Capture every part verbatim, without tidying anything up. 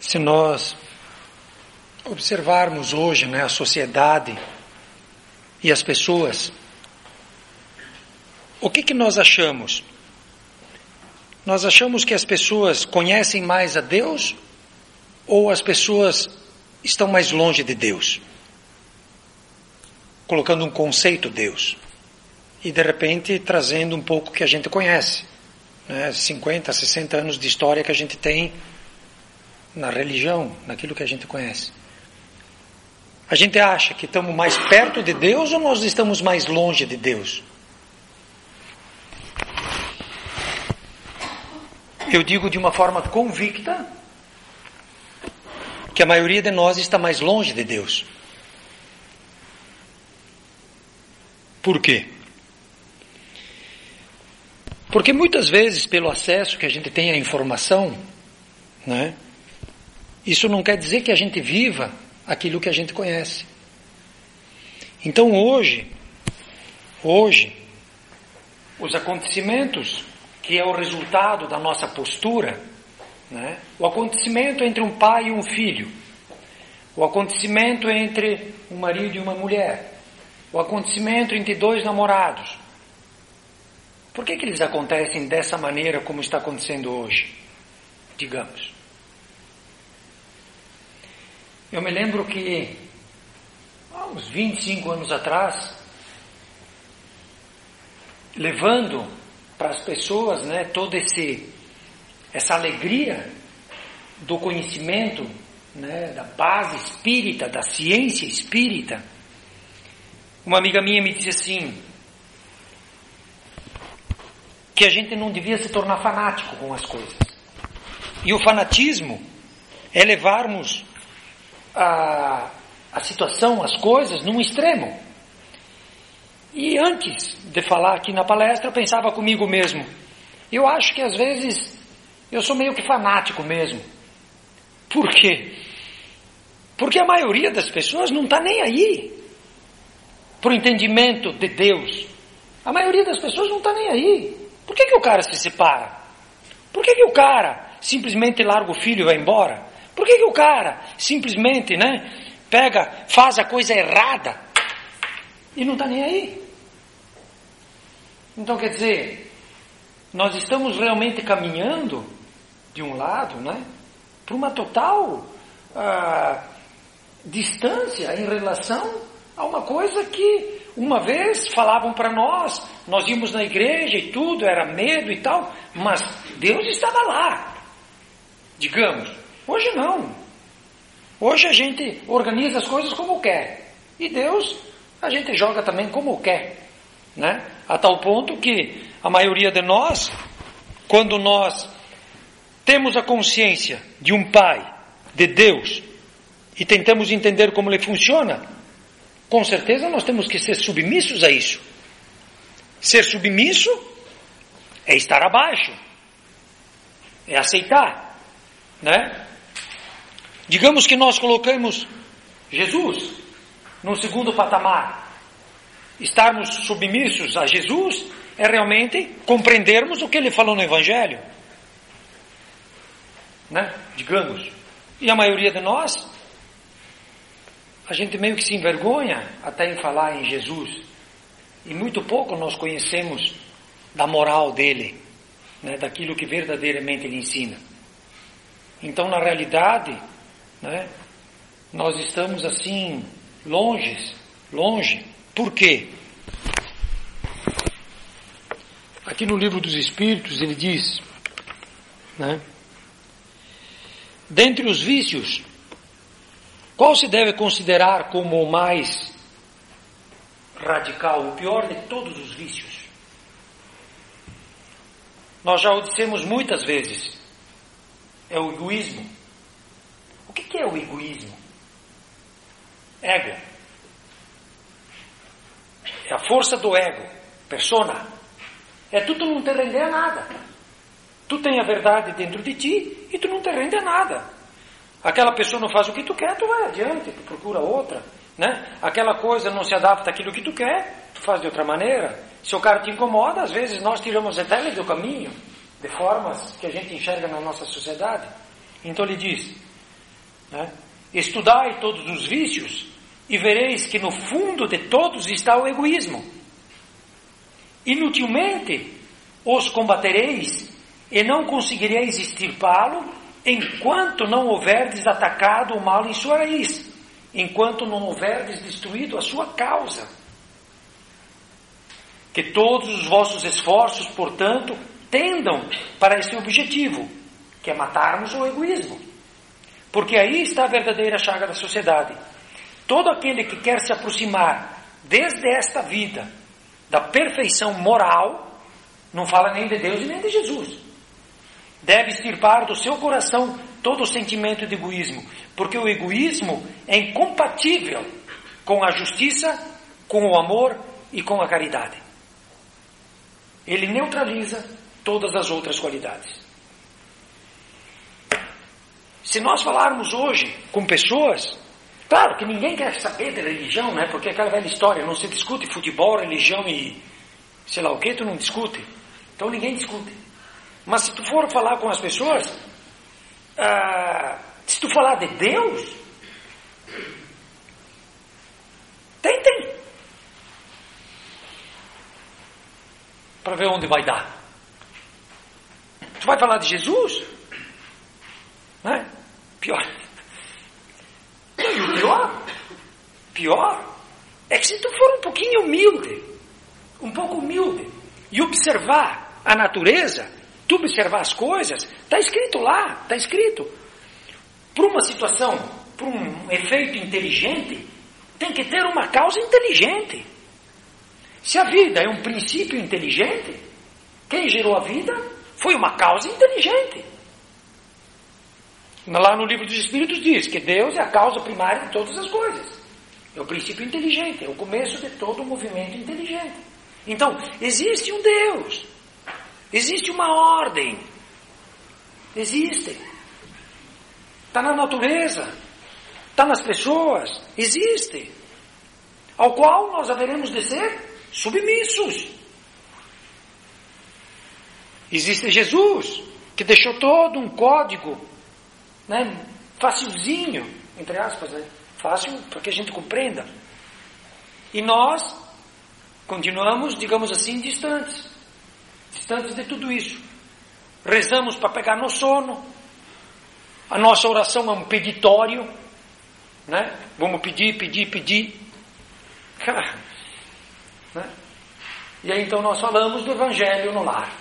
Se nós observarmos hoje, né, a sociedade e as pessoas, o que que nós achamos? Nós achamos que as pessoas conhecem mais a Deus ou as pessoas estão mais longe de Deus? Colocando um conceito Deus e de repente trazendo um pouco que a gente conhece, né? cinquenta, sessenta anos de história que a gente tem na religião, naquilo que a gente conhece. A gente acha que estamos mais perto de Deus ou nós estamos mais longe de Deus? Eu digo de uma forma convicta que a maioria de nós está mais longe de Deus. Por quê? Porque muitas vezes, pelo acesso que a gente tem à informação, né, isso não quer dizer que a gente viva aquilo que a gente conhece. Então hoje, hoje, os acontecimentos que é o resultado da nossa postura, né, o acontecimento entre um pai e um filho, o acontecimento entre um marido e uma mulher, o acontecimento entre dois namorados, por que que eles acontecem dessa maneira como está acontecendo hoje? Digamos. Eu me lembro que, há uns vinte e cinco anos atrás, levando para as pessoas, né, toda esse, essa alegria do conhecimento, né, da base espírita, da ciência espírita, uma amiga minha me disse assim, que a gente não devia se tornar fanático com as coisas. E o fanatismo é levarmos a, a situação, as coisas, num extremo. E antes de falar aqui na palestra, eu pensava comigo mesmo, eu acho que às vezes eu sou meio que fanático mesmo. Por quê? Porque a maioria das pessoas não está nem aí para o entendimento de Deus. A maioria das pessoas não está nem aí. Por que que o cara se separa? Por que que o cara simplesmente larga o filho e vai embora? Por que que o cara simplesmente, né, pega, faz a coisa errada e não está nem aí? Então, quer dizer, nós estamos realmente caminhando de um lado, né, para uma total ah, distância em relação a uma coisa que uma vez falavam para nós, nós íamos na igreja e tudo, era medo e tal, mas Deus estava lá, digamos. Hoje não. Hoje a gente organiza as coisas como quer. E Deus a gente joga também como quer, né? A tal ponto que a maioria de nós, quando nós temos a consciência de um Pai, de Deus, e tentamos entender como ele funciona, com certeza nós temos que ser submissos a isso. Ser submisso é estar abaixo, é aceitar, né? Digamos que nós colocamos Jesus no segundo patamar. Estarmos submissos a Jesus é realmente compreendermos o que ele falou no Evangelho, né? Digamos. E a maioria de nós, a gente meio que se envergonha até em falar em Jesus. E muito pouco nós conhecemos da moral dele, né? Daquilo que verdadeiramente ele ensina. Então, na realidade, né, nós estamos assim, longe, longe. Por quê? Aqui no Livro dos Espíritos ele diz, né, dentre os vícios, qual se deve considerar como o mais radical, o pior de todos os vícios? Nós já o dissemos muitas vezes, é o egoísmo. O que é o egoísmo? Ego. É a força do ego, persona. É tu, tu não te render a nada. Tu tem a verdade dentro de ti e tu não te rende a nada. Aquela pessoa não faz o que tu quer, tu vai adiante, tu procura outra, né? Aquela coisa não se adapta àquilo que tu quer, tu faz de outra maneira. Se o cara te incomoda, às vezes nós tiramos até ele do caminho, de formas que a gente enxerga na nossa sociedade. Então ele diz, né? Estudai todos os vícios e vereis que no fundo de todos está o egoísmo. Inutilmente os combatereis e não conseguireis extirpá-lo enquanto não houverdes atacado o mal em sua raiz, enquanto não houverdes destruído a sua causa. Que todos os vossos esforços, portanto, tendam para esse objetivo, que é matarmos o egoísmo. Porque aí está a verdadeira chaga da sociedade. Todo aquele que quer se aproximar desde esta vida da perfeição moral, não fala nem de Deus e nem de Jesus, deve extirpar do seu coração todo o sentimento de egoísmo, porque o egoísmo é incompatível com a justiça, com o amor e com a caridade. Ele neutraliza todas as outras qualidades. Se nós falarmos hoje com pessoas, claro que ninguém quer saber de religião, né? Porque é aquela velha história, não se discute futebol, religião e sei lá o que, tu não discute. Então ninguém discute. Mas se tu for falar com as pessoas, ah, se tu falar de Deus, tentem para ver onde vai dar. Tu vai falar de Jesus? Né? Pior. E o pior, pior, é que se tu for um pouquinho humilde, um pouco humilde, e observar a natureza, tu observar as coisas, está escrito lá, está escrito. Para uma situação, para um efeito inteligente, tem que ter uma causa inteligente. Se a vida é um princípio inteligente, quem gerou a vida foi uma causa inteligente. Lá no livro dos Espíritos diz que Deus é a causa primária de todas as coisas. É o princípio inteligente, é o começo de todo o movimento inteligente. Então, existe um Deus, existe uma ordem, existe. Está na natureza, está nas pessoas, existe. Ao qual nós haveremos de ser submissos. Existe Jesus, que deixou todo um código, né, facilzinho, entre aspas, né, fácil para que a gente compreenda. E nós continuamos, digamos assim, distantes. Distantes de tudo isso. Rezamos para pegar no sono. A nossa oração é um peditório, né? Vamos pedir, pedir, pedir. Né? E aí então nós falamos do Evangelho no lar.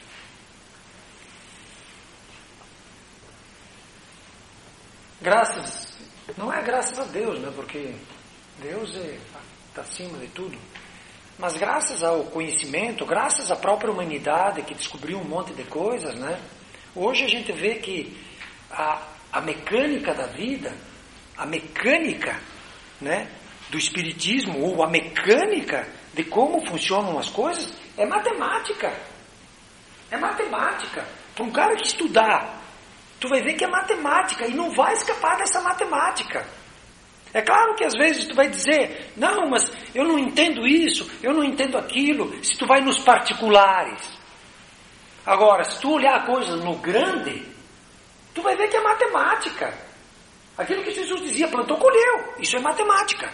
Graças, não é graças a Deus, né? Porque Deus está acima de tudo. Mas graças ao conhecimento, graças à própria humanidade que descobriu um monte de coisas, né? Hoje a gente vê que a, a mecânica da vida, a mecânica, né, do espiritismo, ou a mecânica de como funcionam as coisas, é matemática. É matemática. Para um cara que estudar, tu vai ver que é matemática e não vai escapar dessa matemática. É claro que às vezes tu vai dizer, não, mas eu não entendo isso, eu não entendo aquilo, se tu vai nos particulares. Agora, se tu olhar a coisa no grande, tu vai ver que é matemática. Aquilo que Jesus dizia, plantou, colheu. Isso é matemática.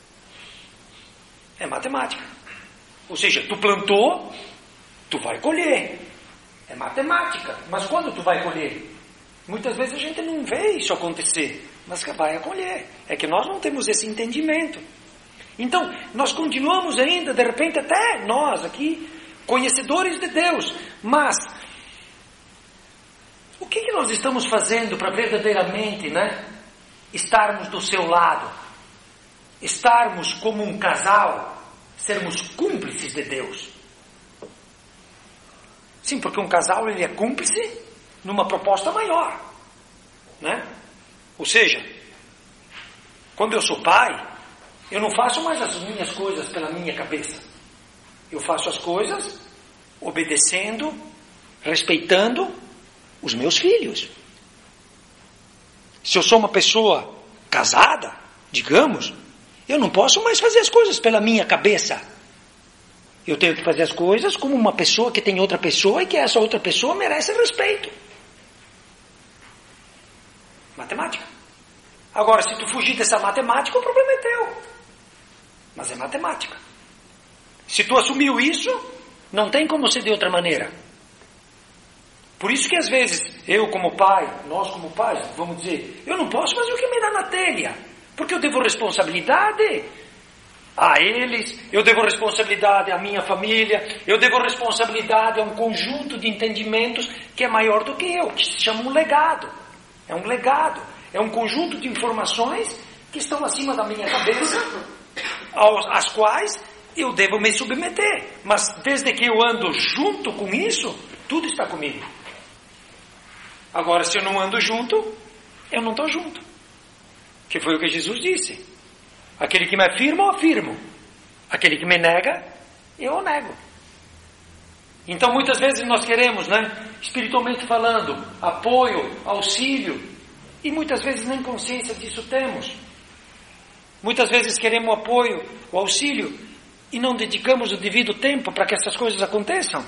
É matemática. Ou seja, tu plantou, tu vai colher. É matemática. Mas quando tu vai colher? Muitas vezes a gente não vê isso acontecer, mas que vai colher. É que nós não temos esse entendimento. Então, nós continuamos ainda, de repente, até nós aqui, conhecedores de Deus, mas o que, que nós estamos fazendo para verdadeiramente, né, estarmos do seu lado, estarmos como um casal, sermos cúmplices de Deus? Sim, porque um casal ele é cúmplice numa proposta maior, né? Ou seja, quando eu sou pai, eu não faço mais as minhas coisas pela minha cabeça. Eu faço as coisas obedecendo, respeitando os meus filhos. Se eu sou uma pessoa casada, digamos, eu não posso mais fazer as coisas pela minha cabeça. Eu tenho que fazer as coisas como uma pessoa que tem outra pessoa e que essa outra pessoa merece respeito. Matemática. Agora, se tu fugir dessa matemática, o problema é teu. Mas é matemática. Se tu assumiu isso, não tem como ser de outra maneira. Por isso que às vezes, eu como pai, nós como pais, vamos dizer, eu não posso fazer o que me dá na telha, porque eu devo responsabilidade a eles, eu devo responsabilidade à minha família, eu devo responsabilidade a um conjunto de entendimentos que é maior do que eu, que se chama um legado. É um legado, é um conjunto de informações que estão acima da minha cabeça, aos, às quais eu devo me submeter. Mas desde que eu ando junto com isso, tudo está comigo. Agora, se eu não ando junto, eu não estou junto. Que foi o que Jesus disse. Aquele que me afirma, eu afirmo. Aquele que me nega, eu o nego. Então, muitas vezes nós queremos, né, espiritualmente falando, apoio, auxílio, e muitas vezes nem consciência disso temos. Muitas vezes queremos o apoio, o auxílio, e não dedicamos o devido tempo para que essas coisas aconteçam.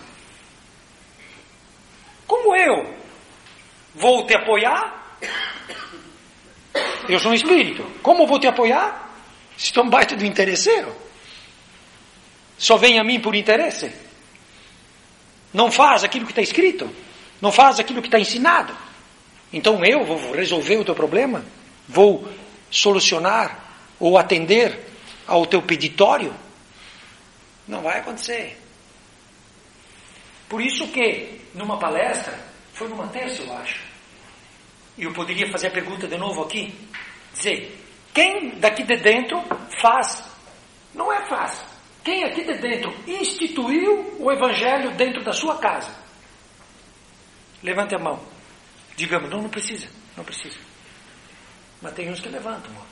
Como eu vou te apoiar? Eu sou um espírito. Como vou te apoiar? Se tu é um baita do interesseiro. Só vem a mim por interesse. Não faz aquilo que está escrito. Não faz aquilo que está ensinado. Então eu vou resolver o teu problema? Vou solucionar ou atender ao teu peditório? Não vai acontecer. Por isso que, numa palestra, foi numa terça, eu acho, e eu poderia fazer a pergunta de novo aqui, dizer, quem daqui de dentro faz? Não é faz. Quem aqui de dentro instituiu o Evangelho dentro da sua casa? Levante a mão. Digamos, não, não precisa, não precisa. Mas tem uns que levantam. Ó.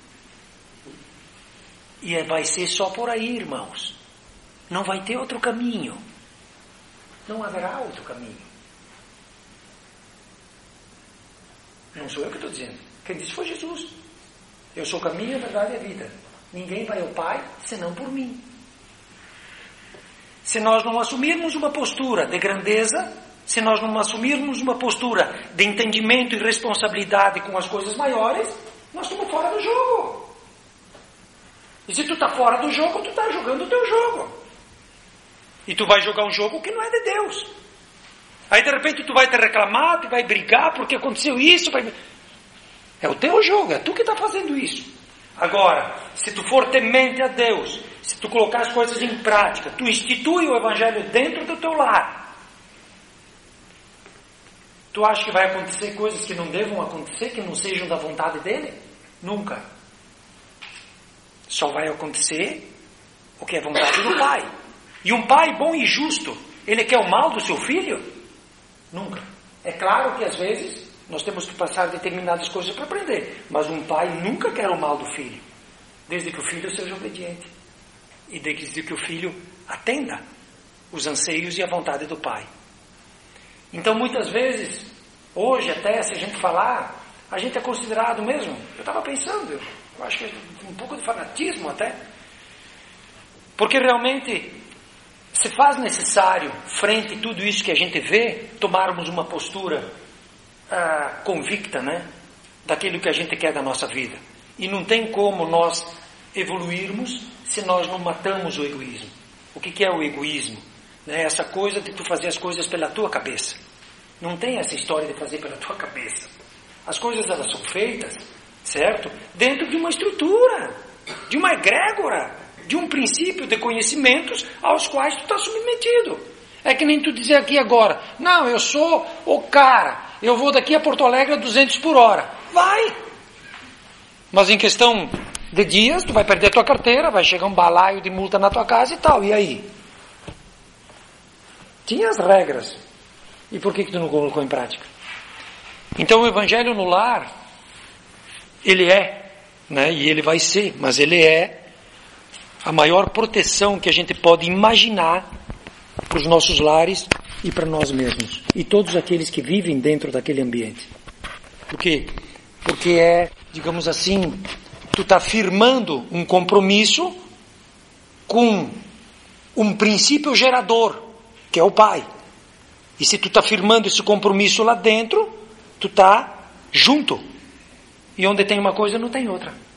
E vai ser só por aí, irmãos. Não vai ter outro caminho. Não haverá outro caminho. Não sou eu que estou dizendo. Quem disse foi Jesus. Eu sou o caminho, a verdade e a vida. Ninguém vai ao Pai senão por mim. Se nós não assumirmos uma postura de grandeza, se nós não assumirmos uma postura de entendimento e responsabilidade com as coisas maiores, nós estamos fora do jogo. E se tu está fora do jogo, tu está jogando o teu jogo. E tu vai jogar um jogo que não é de Deus. Aí de repente tu vai te reclamar, tu vai brigar porque aconteceu isso. Vai... É o teu jogo, é tu que está fazendo isso. Agora, se tu for temente a Deus, se tu colocar as coisas em prática, tu institui o Evangelho dentro do teu lar, tu acha que vai acontecer coisas que não devam acontecer, que não sejam da vontade dele? Nunca. Só vai acontecer o que é vontade do Pai. E um pai bom e justo, ele quer o mal do seu filho? Nunca. É claro que às vezes nós temos que passar determinadas coisas para aprender, mas um pai nunca quer o mal do filho, desde que o filho seja obediente e desde que o filho atenda os anseios e a vontade do pai. Então muitas vezes, hoje até, se a gente falar, a gente é considerado mesmo, eu estava pensando, eu acho que é um pouco de fanatismo até, porque realmente se faz necessário, frente a tudo isso que a gente vê, tomarmos uma postura ah, convicta, né, daquilo que a gente quer da nossa vida. E não tem como nós evoluirmos se nós não matamos o egoísmo. O que, que é o egoísmo? É essa coisa de tu fazer as coisas pela tua cabeça. Não tem essa história de fazer pela tua cabeça. As coisas elas são feitas, certo? Dentro de uma estrutura, de uma egrégora, de um princípio de conhecimentos aos quais tu está submetido. É que nem tu dizer aqui agora, não, eu sou o cara, eu vou daqui a Porto Alegre a duzentos por hora. Vai! Mas em questão de dias, tu vai perder a tua carteira, vai chegar um balaio de multa na tua casa e tal, e aí? Tinha as regras. E por que que tu não colocou em prática? Então o Evangelho no lar, ele é, né, e ele vai ser, mas ele é a maior proteção que a gente pode imaginar para os nossos lares e para nós mesmos. E todos aqueles que vivem dentro daquele ambiente. Por quê? Porque é, digamos assim, tu está firmando um compromisso com um princípio gerador, que é o Pai. E se tu está firmando esse compromisso lá dentro, tu está junto. E onde tem uma coisa, não tem outra.